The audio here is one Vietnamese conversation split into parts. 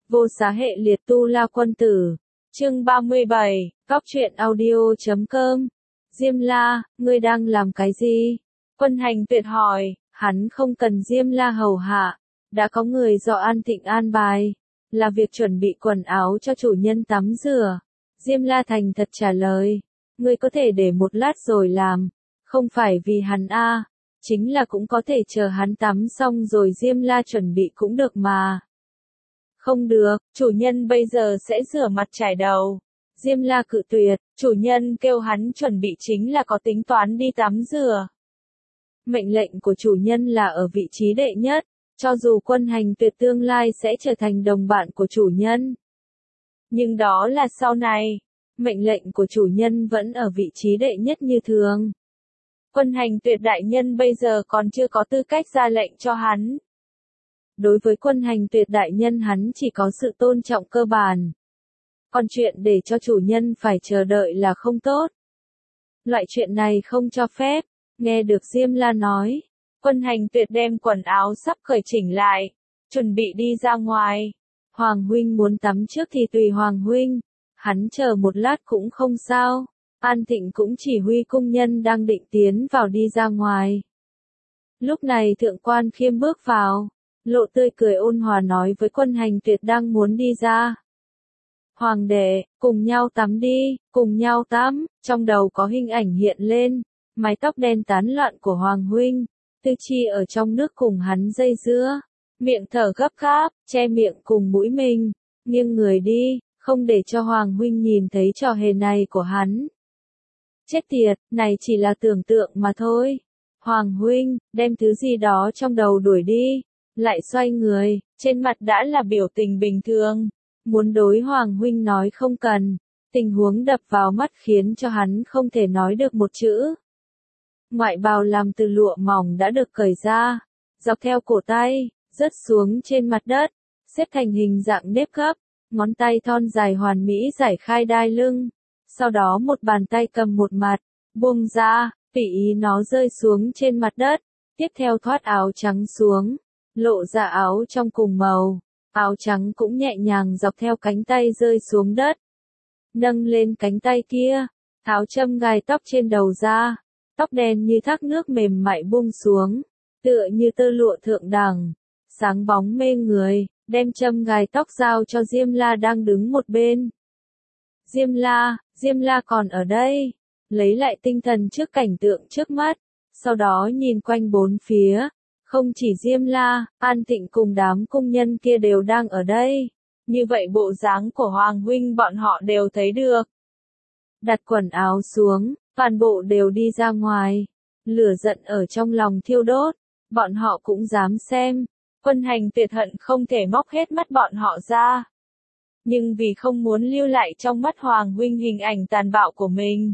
Vô Xá Hệ Liệt Tu La Quân Tử. Chương 37, Góc truyện audio.com. Diêm La, ngươi đang làm cái gì? Quân Hành Tuyệt hỏi, hắn không cần Diêm La hầu hạ, đã có người do An Tịnh an bài, là việc chuẩn bị quần áo cho chủ nhân tắm rửa. Diêm La thành thật trả lời, ngươi có thể để một lát rồi làm, không phải vì hắn chính là cũng có thể chờ hắn tắm xong rồi Diêm La chuẩn bị cũng được mà. Không được, chủ nhân bây giờ sẽ rửa mặt chải đầu. Diêm La cự tuyệt, chủ nhân kêu hắn chuẩn bị chính là có tính toán đi tắm rửa. Mệnh lệnh của chủ nhân là ở vị trí đệ nhất, cho dù Quân Hành Tuyệt tương lai sẽ trở thành đồng bạn của chủ nhân. Nhưng đó là sau này, mệnh lệnh của chủ nhân vẫn ở vị trí đệ nhất như thường. Quân Hành Tuyệt đại nhân bây giờ còn chưa có tư cách ra lệnh cho hắn. Đối với Quân Hành Tuyệt đại nhân hắn chỉ có sự tôn trọng cơ bản. Còn chuyện để cho chủ nhân phải chờ đợi là không tốt. Loại chuyện này không cho phép. Nghe được Diêm La nói, Quân Hành Tuyệt đem quần áo sắp cởi chỉnh lại, chuẩn bị đi ra ngoài. Hoàng huynh muốn tắm trước thì tùy Hoàng huynh, hắn chờ một lát cũng không sao. An Tịnh cũng chỉ huy cung nhân đang định tiến vào đi ra ngoài. Lúc này Thượng Quan Khiêm bước vào, lộ tươi cười ôn hòa nói với Quân Hành Tuyệt đang muốn đi ra. Hoàng đệ, cùng nhau tắm đi, cùng nhau tắm. Trong đầu có hình ảnh hiện lên, mái tóc đen tán loạn của Hoàng huynh, Tư Chi ở trong nước cùng hắn dây dưa, miệng thở gấp gáp, che miệng cùng mũi mình, nghiêng người đi, không để cho Hoàng huynh nhìn thấy trò hề này của hắn. Chết tiệt, này chỉ là tưởng tượng mà thôi. Hoàng huynh, đem thứ gì đó trong đầu đuổi đi, lại xoay người, trên mặt đã là biểu tình bình thường, muốn đối Hoàng huynh nói không cần, tình huống đập vào mắt khiến cho hắn không thể nói được một chữ. Ngoại bào làm từ lụa mỏng đã được cởi ra, dọc theo cổ tay, rớt xuống trên mặt đất, xếp thành hình dạng nếp gấp, ngón tay thon dài hoàn mỹ giải khai đai lưng, sau đó một bàn tay cầm một mặt, buông ra, tùy ý nó rơi xuống trên mặt đất, tiếp theo thoát áo trắng xuống, lộ ra áo trong cùng màu, áo trắng cũng nhẹ nhàng dọc theo cánh tay rơi xuống đất. Nâng lên cánh tay kia, tháo châm gai tóc trên đầu ra. Tóc đen như thác nước mềm mại buông xuống, tựa như tơ lụa thượng đẳng, sáng bóng mê người, đem châm gài tóc giao cho Diêm La đang đứng một bên. Diêm La còn ở đây, lấy lại tinh thần trước cảnh tượng trước mắt, sau đó nhìn quanh bốn phía, không chỉ Diêm La, An Tịnh cùng đám cung nhân kia đều đang ở đây, như vậy bộ dáng của Hoàng huynh bọn họ đều thấy được. Đặt quần áo xuống, toàn bộ đều đi ra ngoài, lửa giận ở trong lòng thiêu đốt, bọn họ cũng dám xem, Quân Hành Tuyệt hận không thể móc hết mắt bọn họ ra. Nhưng vì không muốn lưu lại trong mắt Hoàng huynh hình ảnh tàn bạo của mình,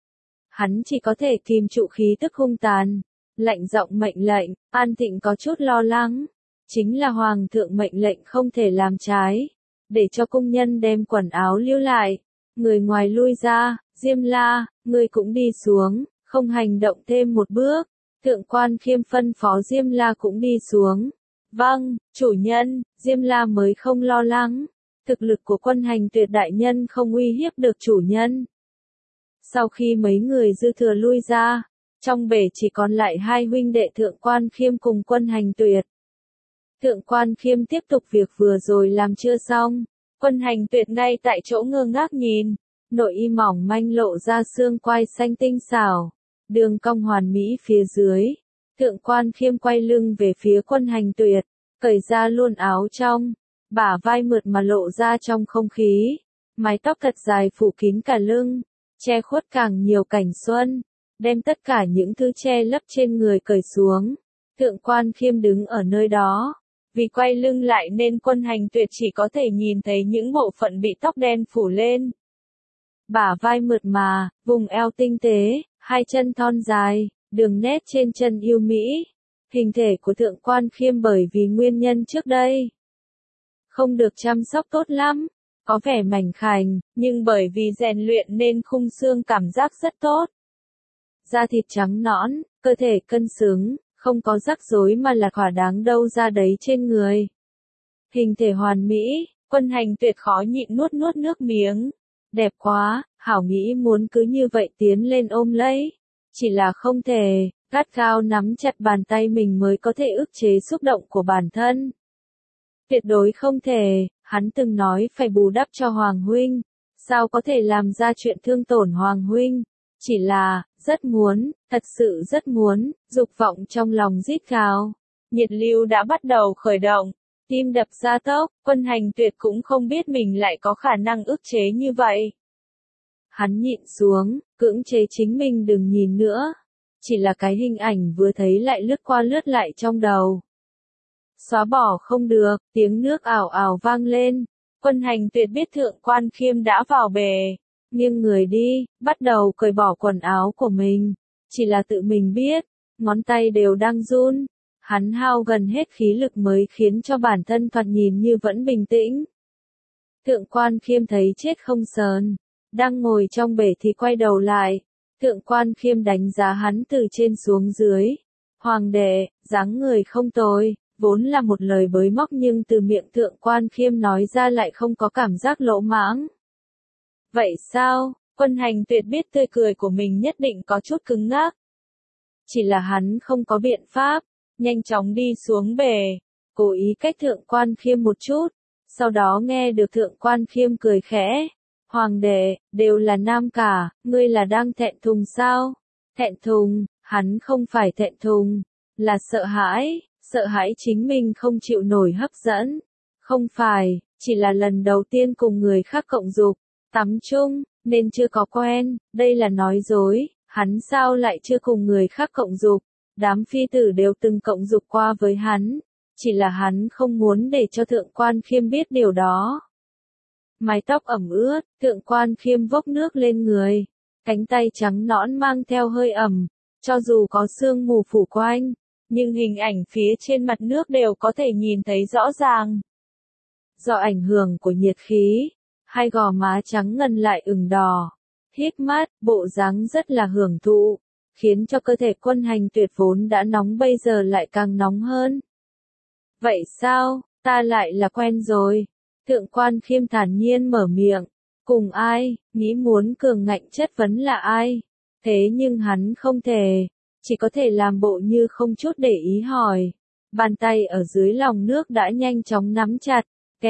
hắn chỉ có thể kìm trụ khí tức hung tàn, lạnh giọng mệnh lệnh. An Tịnh có chút lo lắng, chính là Hoàng thượng mệnh lệnh không thể làm trái, để cho cung nhân đem quần áo lưu lại, người ngoài lui ra. Diêm La, ngươi cũng đi xuống, không hành động thêm một bước. Thượng Quan Khiêm phân phó Diêm La cũng đi xuống. Vâng, chủ nhân. Diêm La mới không lo lắng, thực lực của Quân Hành Tuyệt đại nhân không uy hiếp được chủ nhân. Sau khi mấy người dư thừa lui ra, trong bể chỉ còn lại hai huynh đệ Thượng Quan Khiêm cùng Quân Hành Tuyệt. Thượng Quan Khiêm tiếp tục việc vừa rồi làm chưa xong, Quân Hành Tuyệt ngay tại chỗ ngơ ngác nhìn. Nội y mỏng manh lộ ra xương quai xanh tinh xảo, đường cong hoàn mỹ phía dưới. Thượng Quan Khiêm quay lưng về phía Quân Hành Tuyệt, cởi ra luôn áo trong, bả vai mượt mà lộ ra trong không khí, mái tóc thật dài phủ kín cả lưng, che khuất càng nhiều cảnh xuân, đem tất cả những thứ che lấp trên người cởi xuống. Thượng Quan Khiêm đứng ở nơi đó, vì quay lưng lại nên Quân Hành Tuyệt chỉ có thể nhìn thấy những bộ phận bị tóc đen phủ lên. Bả vai mượt mà, vùng eo tinh tế, hai chân thon dài, đường nét trên chân yêu mỹ. Hình thể của Thượng Quan Khiêm bởi vì nguyên nhân trước đây không được chăm sóc tốt lắm, có vẻ mảnh khảnh, nhưng bởi vì rèn luyện nên khung xương cảm giác rất tốt. Da thịt trắng nõn, cơ thể cân xứng, không có rắc rối mà là thỏa đáng đâu ra đấy trên người. Hình thể hoàn mỹ, Quân Hành Tuyệt khó nhịn nuốt nuốt nước miếng. Đẹp quá, hảo nghĩ muốn cứ như vậy tiến lên ôm lấy. Chỉ là không thể, gắt gao nắm chặt bàn tay mình mới có thể ức chế xúc động của bản thân. Tuyệt đối không thể, hắn từng nói phải bù đắp cho Hoàng Huynh. Sao có thể làm ra chuyện thương tổn Hoàng Huynh? Chỉ là, rất muốn, thật sự rất muốn, dục vọng trong lòng rít gào. Nhiệt lưu đã bắt đầu khởi động, tim đập gia tốc, Quân Hành Tuyệt cũng không biết mình lại có khả năng ức chế như vậy. Hắn nhịn xuống, cưỡng chế chính mình đừng nhìn nữa. Chỉ là cái hình ảnh vừa thấy lại lướt qua lướt lại trong đầu. Xóa bỏ không được, tiếng nước ảo ảo vang lên. Quân Hành Tuyệt biết Thượng Quan Khiêm đã vào bể. Nghiêng người đi, bắt đầu cởi bỏ quần áo của mình. Chỉ là tự mình biết, ngón tay đều đang run. Hắn hao gần hết khí lực mới khiến cho bản thân thoạt nhìn như vẫn bình tĩnh. Thượng Quan Khiêm thấy chết không sờn. Đang ngồi trong bể thì quay đầu lại. Thượng Quan Khiêm đánh giá hắn từ trên xuống dưới. Hoàng đệ, dáng người không tồi. Vốn là một lời bới móc nhưng từ miệng Thượng Quan Khiêm nói ra lại không có cảm giác lỗ mãng. Vậy sao? Quân Hành Tuyệt biết tươi cười của mình nhất định có chút cứng ngắc. Chỉ là hắn không có biện pháp, nhanh chóng đi xuống bể, cố ý cách Thượng Quan Khiêm một chút, sau đó nghe được Thượng Quan Khiêm cười khẽ. Hoàng đệ, đều là nam cả, ngươi là đang thẹn thùng sao? Thẹn thùng, hắn không phải thẹn thùng, là sợ hãi chính mình không chịu nổi hấp dẫn. Không phải, chỉ là lần đầu tiên cùng người khác cộng dục, tắm chung, nên chưa có quen, đây là nói dối, hắn sao lại chưa cùng người khác cộng dục, đám phi tử đều từng cộng dục qua với hắn, chỉ là hắn không muốn để cho Thượng Quan Khiêm biết điều đó. Mái tóc ẩm ướt, Thượng Quan Khiêm vốc nước lên người, cánh tay trắng nõn mang theo hơi ẩm, cho dù có sương mù phủ quanh, nhưng hình ảnh phía trên mặt nước đều có thể nhìn thấy rõ ràng. Do ảnh hưởng của nhiệt khí, hai gò má trắng ngần lại ửng đỏ, híp mắt, bộ dáng rất là hưởng thụ, khiến cho cơ thể Quân Hành Tuyệt vốn đã nóng bây giờ lại càng nóng hơn. Vậy sao, ta lại là quen rồi. Thượng Quan Khiêm thản nhiên mở miệng. Cùng ai, nghĩ muốn cường ngạnh chất vấn là ai. Thế nhưng hắn không thể, chỉ có thể làm bộ như không chút để ý hỏi. Bàn tay ở dưới lòng nước đã nhanh chóng nắm chặt.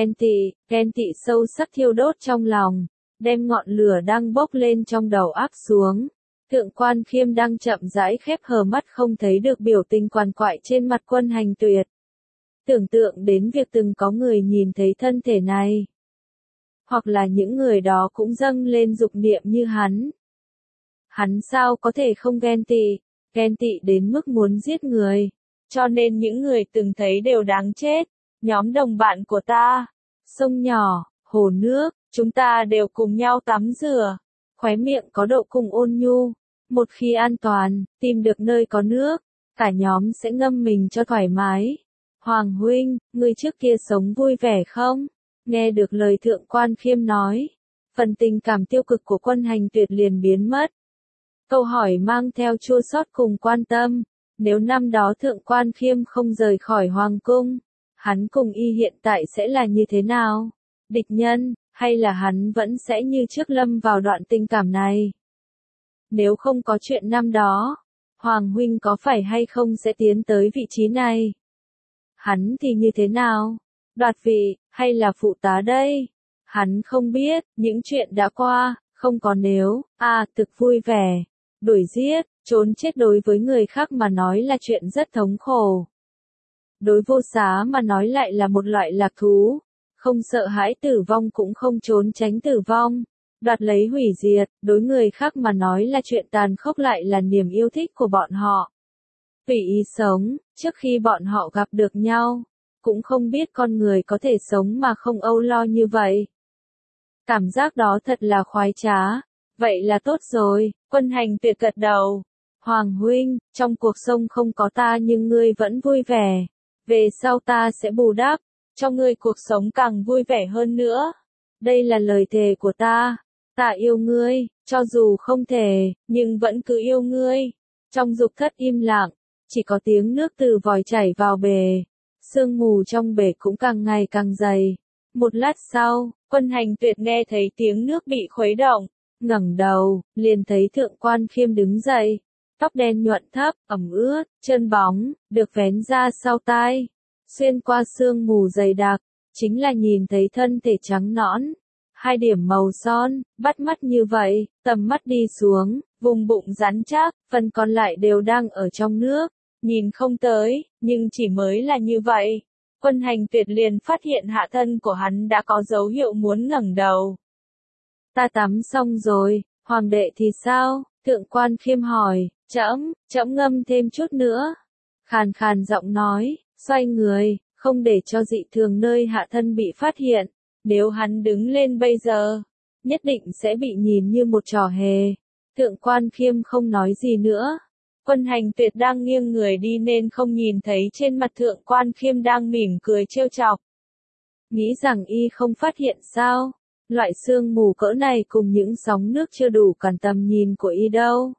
Ghen tị sâu sắc thiêu đốt trong lòng, đem ngọn lửa đang bốc lên trong đầu áp xuống. Thượng Quan Khiêm đang chậm rãi khép hờ mắt không thấy được biểu tình quằn quại trên mặt Quân Hành Tuyệt. Tưởng tượng đến việc từng có người nhìn thấy thân thể này. Hoặc là những người đó cũng dâng lên dục niệm như hắn. Hắn sao có thể không ghen tị đến mức muốn giết người. Cho nên những người từng thấy đều đáng chết. Nhóm đồng bạn của ta, sông nhỏ, hồ nước, chúng ta đều cùng nhau tắm rửa. Khóe miệng có độ cùng ôn nhu. Một khi an toàn, tìm được nơi có nước, cả nhóm sẽ ngâm mình cho thoải mái. Hoàng huynh, ngươi trước kia sống vui vẻ không? Nghe được lời Thượng Quan Khiêm nói, phần tình cảm tiêu cực của Quân Hành Tuyệt liền biến mất. Câu hỏi mang theo chua xót cùng quan tâm, nếu năm đó Thượng Quan Khiêm không rời khỏi Hoàng cung, hắn cùng y hiện tại sẽ là như thế nào? Địch nhân, hay là hắn vẫn sẽ như trước lâm vào đoạn tình cảm này? Nếu không có chuyện năm đó, Hoàng huynh có phải hay không sẽ tiến tới vị trí này? Hắn thì như thế nào? Đoạt vị, hay là phụ tá đây? Hắn không biết, những chuyện đã qua, không có nếu, thực vui vẻ. Đuổi giết, trốn chết đối với người khác mà nói là chuyện rất thống khổ. Đối vô xá mà nói lại là một loại lạc thú. Không sợ hãi tử vong cũng không trốn tránh tử vong. Đoạt lấy hủy diệt, đối người khác mà nói là chuyện tàn khốc lại là niềm yêu thích của bọn họ. Tùy ý sống, trước khi bọn họ gặp được nhau, cũng không biết con người có thể sống mà không âu lo như vậy. Cảm giác đó thật là khoái trá. Vậy là tốt rồi, Quân Hành Tuyệt gật đầu. Hoàng huynh, trong cuộc sống không có ta nhưng ngươi vẫn vui vẻ. Về sau ta sẽ bù đắp, cho ngươi cuộc sống càng vui vẻ hơn nữa. Đây là lời thề của ta. Ta yêu ngươi, cho dù không thể, nhưng vẫn cứ yêu ngươi. Trong dục thất im lặng, chỉ có tiếng nước từ vòi chảy vào bể. Sương mù trong bể cũng càng ngày càng dày. Một lát sau, Quân Hành Tuyệt nghe thấy tiếng nước bị khuấy động, ngẩng đầu, liền thấy Thượng Quan Khiêm đứng dậy, tóc đen nhuận thấp, ẩm ướt, chân bóng, được vén ra sau tai, xuyên qua sương mù dày đặc, chính là nhìn thấy thân thể trắng nõn, hai điểm màu son, bắt mắt như vậy, tầm mắt đi xuống, vùng bụng rắn chắc, phần còn lại đều đang ở trong nước, nhìn không tới, nhưng chỉ mới là như vậy. Quân Hành Tuyệt liền phát hiện hạ thân của hắn đã có dấu hiệu muốn ngẩng đầu. Ta tắm xong rồi, hoàng đệ thì sao? Thượng Quan Khiêm hỏi, trẫm ngâm thêm chút nữa. Khàn khàn giọng nói, xoay người, không để cho dị thường nơi hạ thân bị phát hiện. Nếu hắn đứng lên bây giờ, nhất định sẽ bị nhìn như một trò hề. Thượng Quan Khiêm không nói gì nữa. Quân Hành Tuyệt đang nghiêng người đi nên không nhìn thấy trên mặt Thượng Quan Khiêm đang mỉm cười trêu chọc. Nghĩ rằng y không phát hiện sao? Loại sương mù cỡ này cùng những sóng nước chưa đủ cản tầm nhìn của y đâu.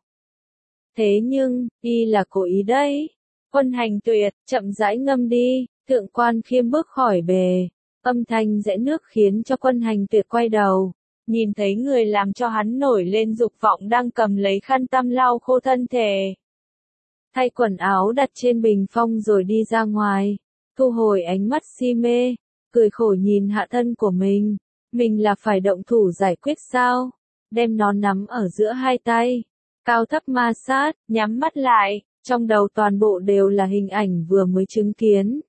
Thế nhưng, y là cố ý đấy. Quân Hành Tuyệt, chậm rãi ngâm đi. Thượng Quan Khiêm bước khỏi bề. Âm thanh rẽ nước khiến cho Quân Hành Tuyệt quay đầu. Nhìn thấy người làm cho hắn nổi lên dục vọng đang cầm lấy khăn tăm lau khô thân thể. Thay quần áo đặt trên bình phong rồi đi ra ngoài. Thu hồi ánh mắt si mê. Cười khổ nhìn hạ thân của mình. Mình là phải động thủ giải quyết sao? Đem nó nắm ở giữa hai tay. Cao thấp ma sát, nhắm mắt lại. Trong đầu toàn bộ đều là hình ảnh vừa mới chứng kiến.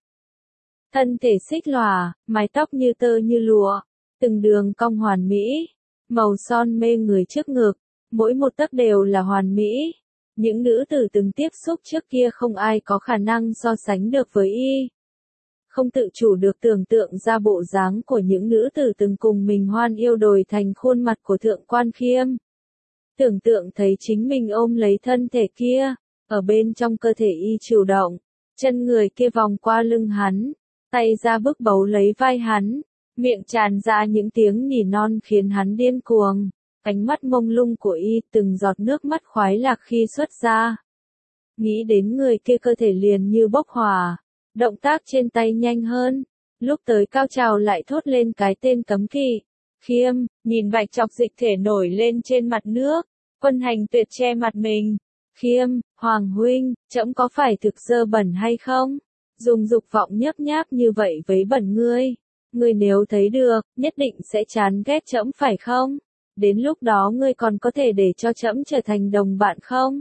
Thân thể xích lòa, mái tóc như tơ như lụa. Từng đường cong hoàn mỹ. Màu son mê người trước ngực. Mỗi một tấc đều là hoàn mỹ. Những nữ tử từng tiếp xúc trước kia không ai có khả năng so sánh được với y. Không tự chủ được tưởng tượng ra bộ dáng của những nữ tử từng cùng mình hoan yêu đổi thành khuôn mặt của Thượng Quan Khiêm. Tưởng tượng thấy chính mình ôm lấy thân thể kia, ở bên trong cơ thể y chủ động, chân người kia vòng qua lưng hắn, tay ra bức bấu lấy vai hắn, miệng tràn ra những tiếng nỉ non khiến hắn điên cuồng. Ánh mắt mông lung của y từng giọt nước mắt khoái lạc khi xuất ra. Nghĩ đến người kia cơ thể liền như bốc hỏa, động tác trên tay nhanh hơn, lúc tới cao trào lại thốt lên cái tên cấm kỵ. Khiêm, nhìn bạch chọc dịch thể nổi lên trên mặt nước, Quân Hành Tuyệt che mặt mình. Khiêm, Hoàng huynh, trẫm có phải thực dơ bẩn hay không? Dùng dục vọng nhấp nháp như vậy với bẩn ngươi nếu thấy được, nhất định sẽ chán ghét trẫm phải không? Đến lúc đó ngươi còn có thể để cho trẫm trở thành đồng bạn không?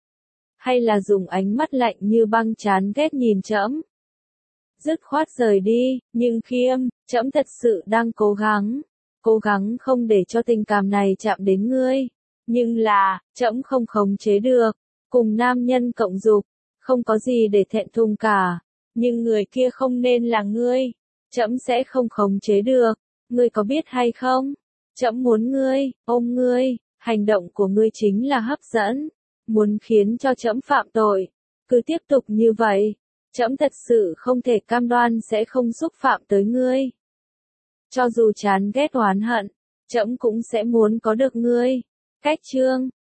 Hay là dùng ánh mắt lạnh như băng chán ghét nhìn trẫm? Dứt khoát rời đi, nhưng Khiêm, trẫm thật sự đang cố gắng không để cho tình cảm này chạm đến ngươi. Nhưng là, trẫm không khống chế được, cùng nam nhân cộng dục, không có gì để thẹn thùng cả. Nhưng người kia không nên là ngươi, trẫm sẽ không khống chế được, ngươi có biết hay không? Trẫm muốn ngươi, ôm ngươi, hành động của ngươi chính là hấp dẫn, muốn khiến cho trẫm phạm tội. Cứ tiếp tục như vậy, trẫm thật sự không thể cam đoan sẽ không xúc phạm tới ngươi. Cho dù chán ghét oán hận, trẫm cũng sẽ muốn có được ngươi. Cách chương